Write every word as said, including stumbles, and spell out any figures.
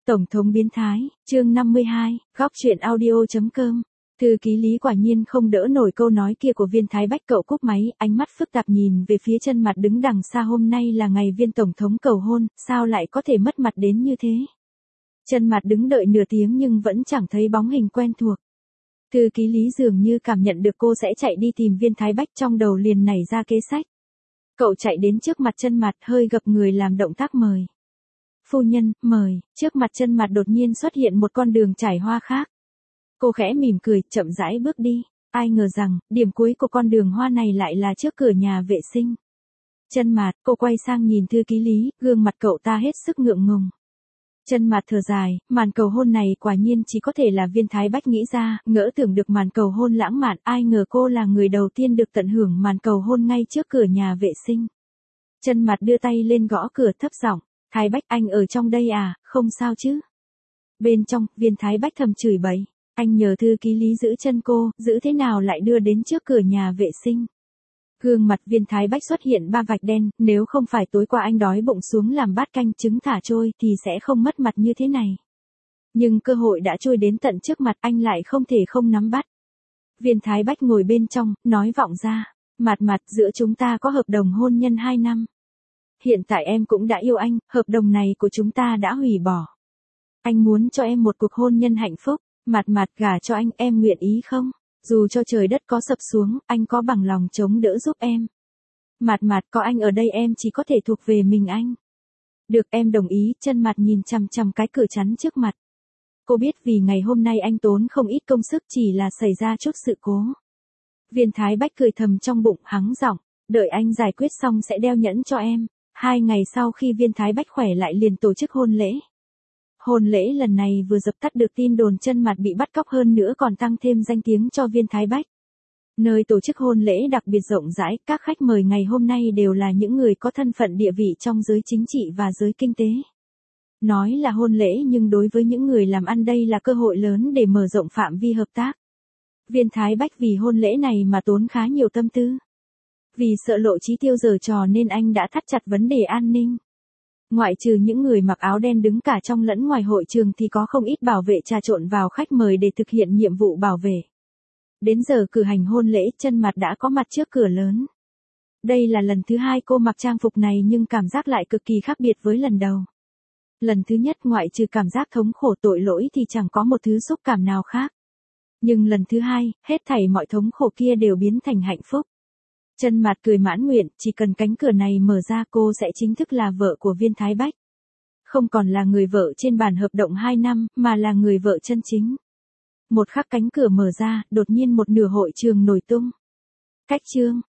Tổng thống biến thái, chương năm mươi hai, góc truyện audio.com. Thư ký Lý quả nhiên không đỡ nổi câu nói kia của Viên Thái Bách, cậu cúp máy, ánh mắt phức tạp nhìn về phía Chân Mạt đứng đằng xa. Hôm nay là ngày Viên tổng thống cầu hôn, sao lại có thể mất mặt đến như thế? Chân Mạt đứng đợi nửa tiếng nhưng vẫn chẳng thấy bóng hình quen thuộc. Thư ký Lý dường như cảm nhận được cô sẽ chạy đi tìm Viên Thái Bách, trong đầu liền nảy ra kế sách. Cậu chạy đến trước mặt Chân Mạt, hơi gập người làm động tác mời. Phu nhân, mời. Trước mặt Chân Mạt đột nhiên xuất hiện một con đường trải hoa khác. Cô khẽ mỉm cười, chậm rãi bước đi. Ai ngờ rằng, điểm cuối của con đường hoa này lại là trước cửa nhà vệ sinh. Chân Mạt, cô quay sang nhìn thư ký Lý, gương mặt cậu ta hết sức ngượng ngùng. Chân Mạt thở dài, màn cầu hôn này quả nhiên chỉ có thể là Viên Thái Bách nghĩ ra, ngỡ tưởng được màn cầu hôn lãng mạn, ai ngờ cô là người đầu tiên được tận hưởng màn cầu hôn ngay trước cửa nhà vệ sinh. Chân Mạt đưa tay lên gõ cửa thấp giọng, Thái Bách, anh ở trong đây à, không sao chứ? Bên trong, Viên Thái Bách thầm chửi bậy, anh nhờ thư ký Lý giữ chân cô, giữ thế nào lại đưa đến trước cửa nhà vệ sinh? Gương mặt Viên Thái Bách xuất hiện ba vạch đen, nếu không phải tối qua anh đói bụng xuống làm bát canh trứng thả trôi thì sẽ không mất mặt như thế này. Nhưng cơ hội đã trôi đến tận trước mặt, anh lại không thể không nắm bắt. Viên Thái Bách ngồi bên trong, nói vọng ra, Mạt Mạt, giữa chúng ta có hợp đồng hôn nhân hai năm. Hiện tại em cũng đã yêu anh, hợp đồng này của chúng ta đã hủy bỏ. Anh muốn cho em một cuộc hôn nhân hạnh phúc, Mạt Mạt, gả cho anh, em nguyện ý không? Dù cho trời đất có sập xuống, anh có bằng lòng chống đỡ giúp em. Mạt Mạt, có anh ở đây em chỉ có thể thuộc về mình anh. Được, em đồng ý. Chân Mạt nhìn chằm chằm cái cửa chắn trước mặt. Cô biết vì ngày hôm nay anh tốn không ít công sức, chỉ là xảy ra chút sự cố. Viên Thái Bách cười thầm trong bụng, hắng giọng, đợi anh giải quyết xong sẽ đeo nhẫn cho em. Hai ngày sau khi Viên Thái Bách khỏe lại liền tổ chức hôn lễ. Hôn lễ lần này vừa dập tắt được tin đồn Chân Mạt bị bắt cóc, hơn nữa còn tăng thêm danh tiếng cho Viên Thái Bách. Nơi tổ chức hôn lễ đặc biệt rộng rãi, các khách mời ngày hôm nay đều là những người có thân phận địa vị trong giới chính trị và giới kinh tế. Nói là hôn lễ nhưng đối với những người làm ăn đây là cơ hội lớn để mở rộng phạm vi hợp tác. Viên Thái Bách vì hôn lễ này mà tốn khá nhiều tâm tư. Vì sợ lộ chí tiêu giở trò nên anh đã thắt chặt vấn đề an ninh. Ngoại trừ những người mặc áo đen đứng cả trong lẫn ngoài hội trường thì có không ít bảo vệ trà trộn vào khách mời để thực hiện nhiệm vụ bảo vệ. Đến giờ cử hành hôn lễ, Chân Mạt đã có mặt trước cửa lớn. Đây là lần thứ hai cô mặc trang phục này nhưng cảm giác lại cực kỳ khác biệt với lần đầu. Lần thứ nhất ngoại trừ cảm giác thống khổ tội lỗi thì chẳng có một thứ xúc cảm nào khác. Nhưng lần thứ hai, hết thảy mọi thống khổ kia đều biến thành hạnh phúc. Chân Mạt cười mãn nguyện, chỉ cần cánh cửa này mở ra cô sẽ chính thức là vợ của Viên Thái Bách. Không còn là người vợ trên bản hợp đồng hai năm, mà là người vợ chân chính. Một khắc cánh cửa mở ra, đột nhiên một nửa hội trường nổi tung. Cách chương,